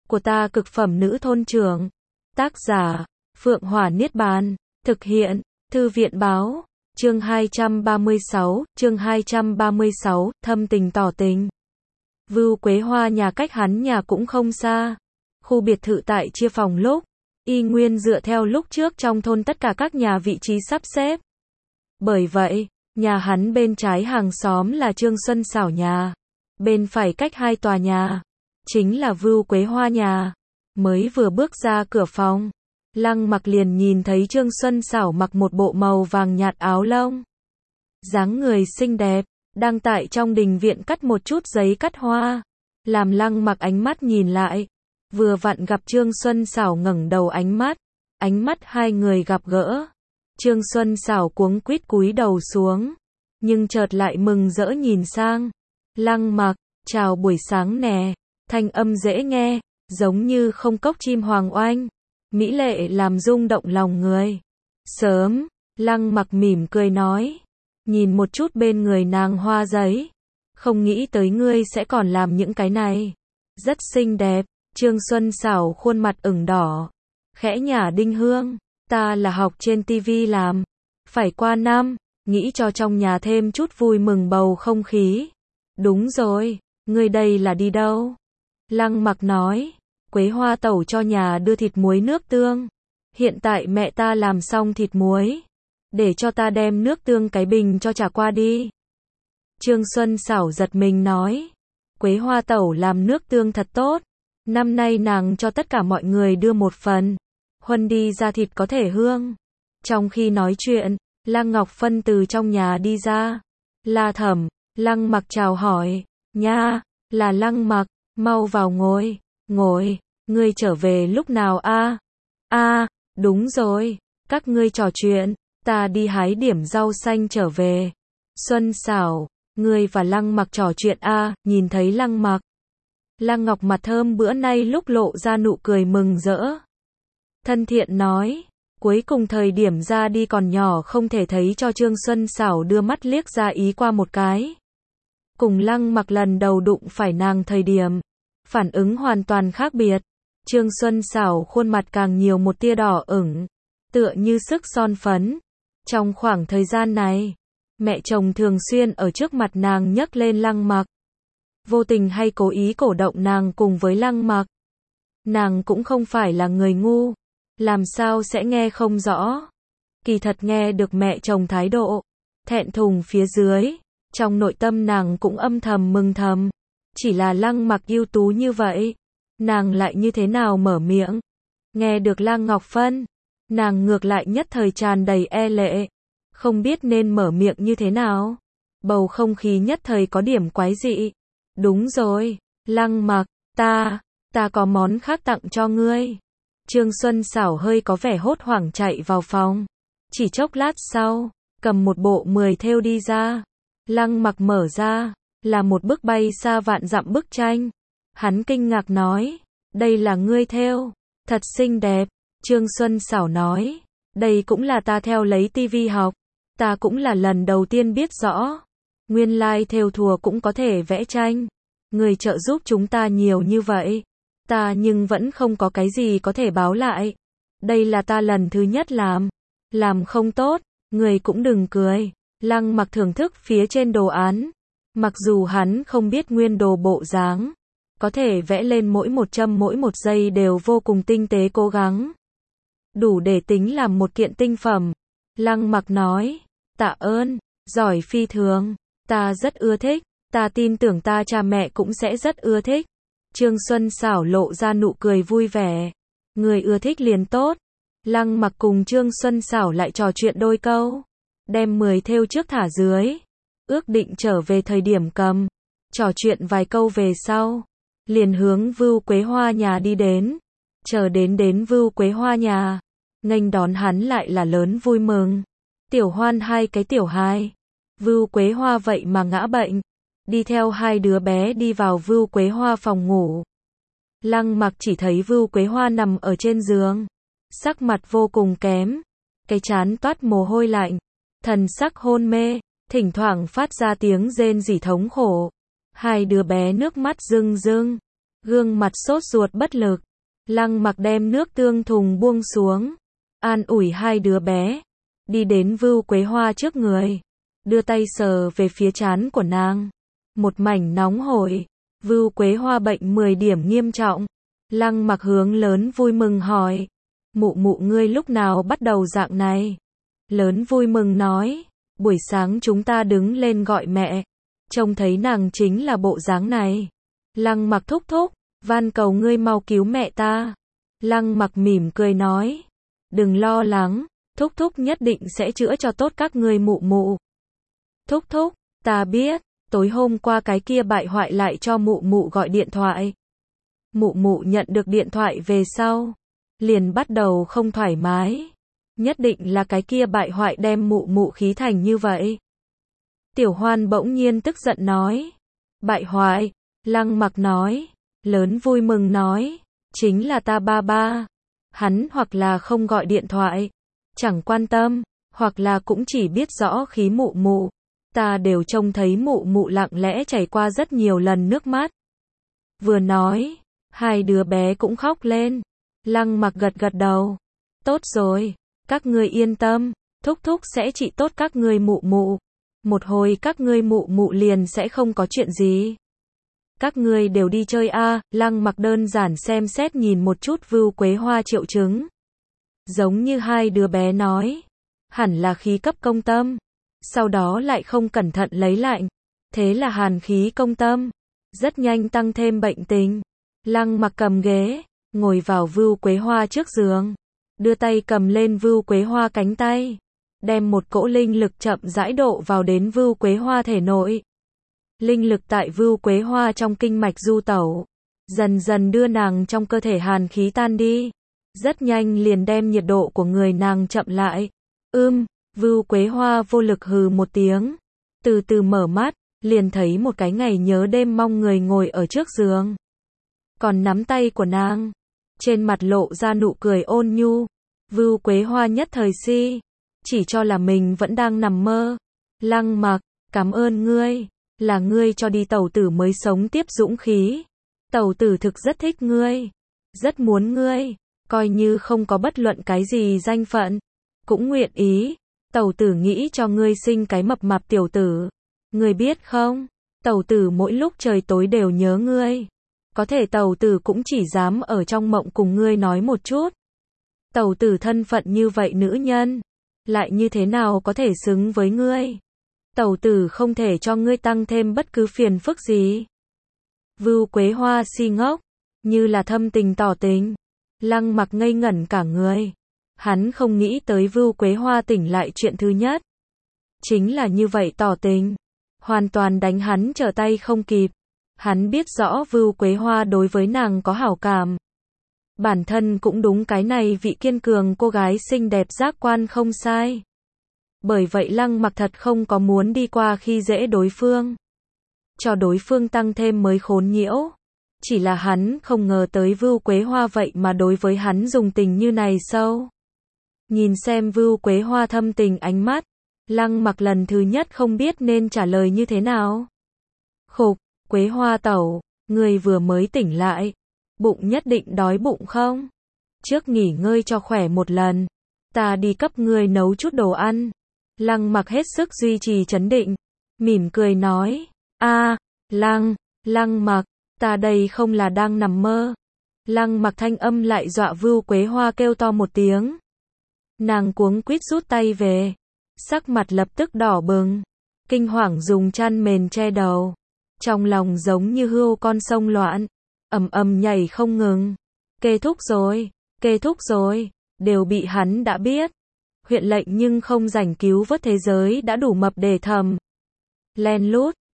của ta cực phẩm nữ thôn trưởng. Tác giả, Phượng Hỏa Niết Bàn. Thực hiện, Thư viện báo. Chương 236, thâm tình tỏ tình. Vưu Quế Hoa nhà cách hắn nhà cũng không xa. Khu biệt thự tại chia phòng lúc, y nguyên dựa theo lúc trước trong thôn tất cả các nhà vị trí sắp xếp. Bởi vậy, nhà hắn bên trái hàng xóm là Trương Xuân Xảo nhà. Bên phải cách 2 tòa nhà, chính là Vưu Quế Hoa nhà. Mới vừa bước ra cửa phòng, Lăng Mặc liền nhìn thấy Trương Xuân Xảo mặc một bộ màu vàng nhạt áo lông. Dáng người xinh đẹp, đang tại trong đình viện cắt một chút giấy cắt hoa. Làm Lăng Mặc ánh mắt nhìn lại, vừa vặn gặp Trương Xuân Xảo ngẩng đầu ánh mắt hai người gặp gỡ. Trương Xuân Xảo cuống quýt cúi đầu xuống, nhưng chợt lại mừng rỡ nhìn sang. Lăng Mặc, chào buổi sáng nè, thanh âm dễ nghe, giống như không cốc chim hoàng oanh, mỹ lệ làm rung động lòng người. Sớm, Lăng Mặc mỉm cười nói, nhìn một chút bên người nàng hoa giấy, không nghĩ tới ngươi sẽ còn làm những cái này. Rất xinh đẹp. Trương Xuân Xảo khuôn mặt ửng đỏ, khẽ nhả đinh hương, ta là học trên tivi làm, phải qua năm, nghĩ cho trong nhà thêm chút vui mừng bầu không khí. Đúng rồi, ngươi đây là đi đâu? Lăng Mặc nói, Quế Hoa tẩu cho nhà đưa thịt muối nước tương. Hiện tại mẹ ta làm xong thịt muối, để cho ta đem nước tương cái bình cho trả qua đi. Trương Xuân Xảo giật mình nói, Quế Hoa tẩu làm nước tương thật tốt. Năm nay nàng cho tất cả mọi người đưa một phần, huân đi ra thịt có thể hương. Trong khi nói chuyện, Lăng Ngọc Phân từ trong nhà đi ra. La Thẩm, Lăng Mặc chào hỏi, nha, là Lăng Mặc, mau vào ngồi, ngươi trở về lúc nào a? Đúng rồi, các ngươi trò chuyện, ta đi hái điểm rau xanh trở về. Xuân Xảo, ngươi và Lăng Mặc trò chuyện nhìn thấy Lăng Mặc. Lăng Ngọc mặt thơm bữa nay lúc lộ ra nụ cười mừng rỡ. Thân thiện nói, cuối cùng thời điểm ra đi còn nhỏ không thể thấy cho Trương Xuân Xảo đưa mắt liếc ra ý qua một cái. Cùng Lăng Mặc lần đầu đụng phải nàng thời điểm, phản ứng hoàn toàn khác biệt. Trương Xuân Xảo khuôn mặt càng nhiều một tia đỏ ửng, tựa như sức son phấn. Trong khoảng thời gian này, mẹ chồng thường xuyên ở trước mặt nàng nhắc lên Lăng Mặc. Vô tình hay cố ý cổ động nàng cùng với Lăng Mặc. Nàng cũng không phải là người ngu, làm sao sẽ nghe không rõ. Kỳ thật nghe được mẹ chồng thái độ thẹn thùng phía dưới, trong nội tâm nàng cũng âm thầm mừng thầm. Chỉ là Lăng Mặc ưu tú như vậy, nàng lại như thế nào mở miệng. Nghe được Lăng Ngọc Phân, nàng ngược lại nhất thời tràn đầy e lệ, không biết nên mở miệng như thế nào. Bầu không khí nhất thời có điểm quái dị. Đúng rồi, Lăng Mặc, ta có món khác tặng cho ngươi. Trương Xuân Xảo hơi có vẻ hốt hoảng chạy vào phòng. Chỉ chốc lát sau, cầm một bộ 10 thêu đi ra. Lăng Mặc mở ra, là một bức bay xa vạn dặm bức tranh. Hắn kinh ngạc nói, đây là ngươi thêu, thật xinh đẹp. Trương Xuân Xảo nói, đây cũng là ta theo lấy tivi học. Ta cũng là lần đầu tiên biết rõ. Nguyên lai thêu thùa cũng có thể vẽ tranh. Người trợ giúp chúng ta nhiều như vậy, ta nhưng vẫn không có cái gì có thể báo lại. Đây là ta lần thứ nhất làm không tốt, người cũng đừng cười. Lăng Mặc thưởng thức phía trên đồ án. Mặc dù hắn không biết nguyên đồ bộ dáng, có thể vẽ lên mỗi một châm mỗi một giây đều vô cùng tinh tế cố gắng. Đủ để tính làm một kiện tinh phẩm. Lăng Mặc nói, tạ ơn, giỏi phi thường, ta rất ưa thích. Ta tin tưởng ta cha mẹ cũng sẽ rất ưa thích. Trương Xuân Xảo lộ ra nụ cười vui vẻ. Người ưa thích liền tốt. Lăng Mặc cùng Trương Xuân Xảo lại trò chuyện đôi câu. Đem 10 thêu trước thả dưới. Ước định trở về thời điểm cầm. Trò chuyện vài câu về sau. Liền hướng Vưu Quế Hoa nhà đi đến. Chờ đến Vưu Quế Hoa nhà. Nghênh đón hắn lại là lớn vui mừng. Tiểu Hoan hai cái tiểu hai. Vưu Quế Hoa vậy mà ngã bệnh. Đi theo hai đứa bé đi vào Vưu Quế Hoa phòng ngủ. Lăng Mặc chỉ thấy Vưu Quế Hoa nằm ở trên giường, sắc mặt vô cùng kém, cái trán toát mồ hôi lạnh, thần sắc hôn mê, thỉnh thoảng phát ra tiếng rên rỉ thống khổ. Hai đứa bé nước mắt rưng rưng, gương mặt sốt ruột bất lực. Lăng Mặc đem nước tương thùng buông xuống, an ủi hai đứa bé, đi đến Vưu Quế Hoa trước người, đưa tay sờ về phía trán của nàng. Một mảnh nóng hổi, Vưu Quế Hoa bệnh 10 điểm nghiêm trọng. Lăng Mặc hướng lớn vui mừng hỏi, mụ mụ ngươi lúc nào bắt đầu dạng này? Lớn vui mừng nói, buổi sáng chúng ta đứng lên gọi mẹ, trông thấy nàng chính là bộ dáng này. Lăng Mặc thúc thúc, van cầu ngươi mau cứu mẹ ta. Lăng Mặc mỉm cười nói, đừng lo lắng, thúc thúc nhất định sẽ chữa cho tốt các ngươi mụ mụ. Thúc thúc, ta biết, tối hôm qua cái kia bại hoại lại cho mụ mụ gọi điện thoại. Mụ mụ nhận được điện thoại về sau, liền bắt đầu không thoải mái. Nhất định là cái kia bại hoại đem mụ mụ khí thành như vậy. Tiểu Hoan bỗng nhiên tức giận nói, bại hoại? Lăng Mặc nói, lớn vui mừng nói, chính là ta ba ba. Hắn hoặc là không gọi điện thoại, chẳng quan tâm, hoặc là cũng chỉ biết rõ khí mụ mụ. Ta đều trông thấy mụ mụ lặng lẽ chảy qua rất nhiều lần nước mắt. Vừa nói, hai đứa bé cũng khóc lên. Lăng Mặc gật gật đầu. Tốt rồi, các ngươi yên tâm, thúc thúc sẽ trị tốt các ngươi mụ mụ. Một hồi các ngươi mụ mụ liền sẽ không có chuyện gì. Các ngươi đều đi chơi a. Lăng Mặc đơn giản xem xét nhìn một chút Vưu Quế Hoa triệu chứng. Giống như hai đứa bé nói, hẳn là khí cấp công tâm. Sau đó lại không cẩn thận lấy lạnh, thế là hàn khí công tâm, rất nhanh tăng thêm bệnh tình. Lăng Mặc cầm ghế, ngồi vào Vưu Quế Hoa trước giường, đưa tay cầm lên Vưu Quế Hoa cánh tay, đem một cỗ linh lực chậm rãi độ vào đến Vưu Quế Hoa thể nội. Linh lực tại Vưu Quế Hoa trong kinh mạch du tẩu, dần dần đưa nàng trong cơ thể hàn khí tan đi, rất nhanh liền đem nhiệt độ của người nàng chậm lại. Vưu Quế Hoa vô lực hừ một tiếng, từ từ mở mắt, liền thấy một cái ngày nhớ đêm mong người ngồi ở trước giường, còn nắm tay của nàng, trên mặt lộ ra nụ cười ôn nhu. Vưu Quế Hoa nhất thời chỉ cho là mình vẫn đang nằm mơ. Lăng Mặc, cảm ơn ngươi, là ngươi cho đi tẩu tử mới sống tiếp dũng khí. Tẩu tử thực rất thích ngươi, rất muốn ngươi, coi như không có bất luận cái gì danh phận, cũng nguyện ý. Tẩu tử nghĩ cho ngươi sinh cái mập mạp tiểu tử. Ngươi biết không, tẩu tử mỗi lúc trời tối đều nhớ ngươi. Có thể tẩu tử cũng chỉ dám ở trong mộng cùng ngươi nói một chút. Tẩu tử thân phận như vậy nữ nhân, lại như thế nào có thể xứng với ngươi. Tẩu tử không thể cho ngươi tăng thêm bất cứ phiền phức gì. Vưu Quế Hoa si ngốc, như là thâm tình tỏ tình. Lăng Mặc ngây ngẩn cả người. Hắn không nghĩ tới Vưu Quế Hoa tỉnh lại chuyện thứ nhất chính là như vậy tỏ tình, hoàn toàn đánh hắn trở tay không kịp. Hắn biết rõ Vưu Quế Hoa đối với nàng có hảo cảm. Bản thân cũng đúng cái này vị kiên cường cô gái xinh đẹp giác quan không sai. Bởi vậy Lăng Mặc thật không có muốn đi qua khi dễ đối phương, cho đối phương tăng thêm mới khốn nhiễu. Chỉ là hắn không ngờ tới Vưu Quế Hoa vậy mà đối với hắn dùng tình như này sâu. Nhìn xem Vưu Quế Hoa thâm tình ánh mắt, Lăng Mặc lần thứ nhất không biết nên trả lời như thế nào. Khục, Quế Hoa tẩu, người vừa mới tỉnh lại, bụng nhất định đói bụng không? Trước nghỉ ngơi cho khỏe một lần, ta đi cấp người nấu chút đồ ăn. Lăng Mặc hết sức duy trì trấn định, mỉm cười nói, Lăng Mặc, ta đây không là đang nằm mơ. Lăng Mặc thanh âm lại dọa Vưu Quế Hoa kêu to một tiếng. Nàng cuống quýt rút tay về, sắc mặt lập tức đỏ bừng, kinh hoàng dùng chăn mền che đầu, trong lòng giống như hươu con sông loạn, ầm ầm nhảy không ngừng. Kết thúc rồi, đều bị hắn đã biết. Huyện lệnh nhưng không rảnh cứu vớt thế giới đã đủ mập để thầm. Len lút,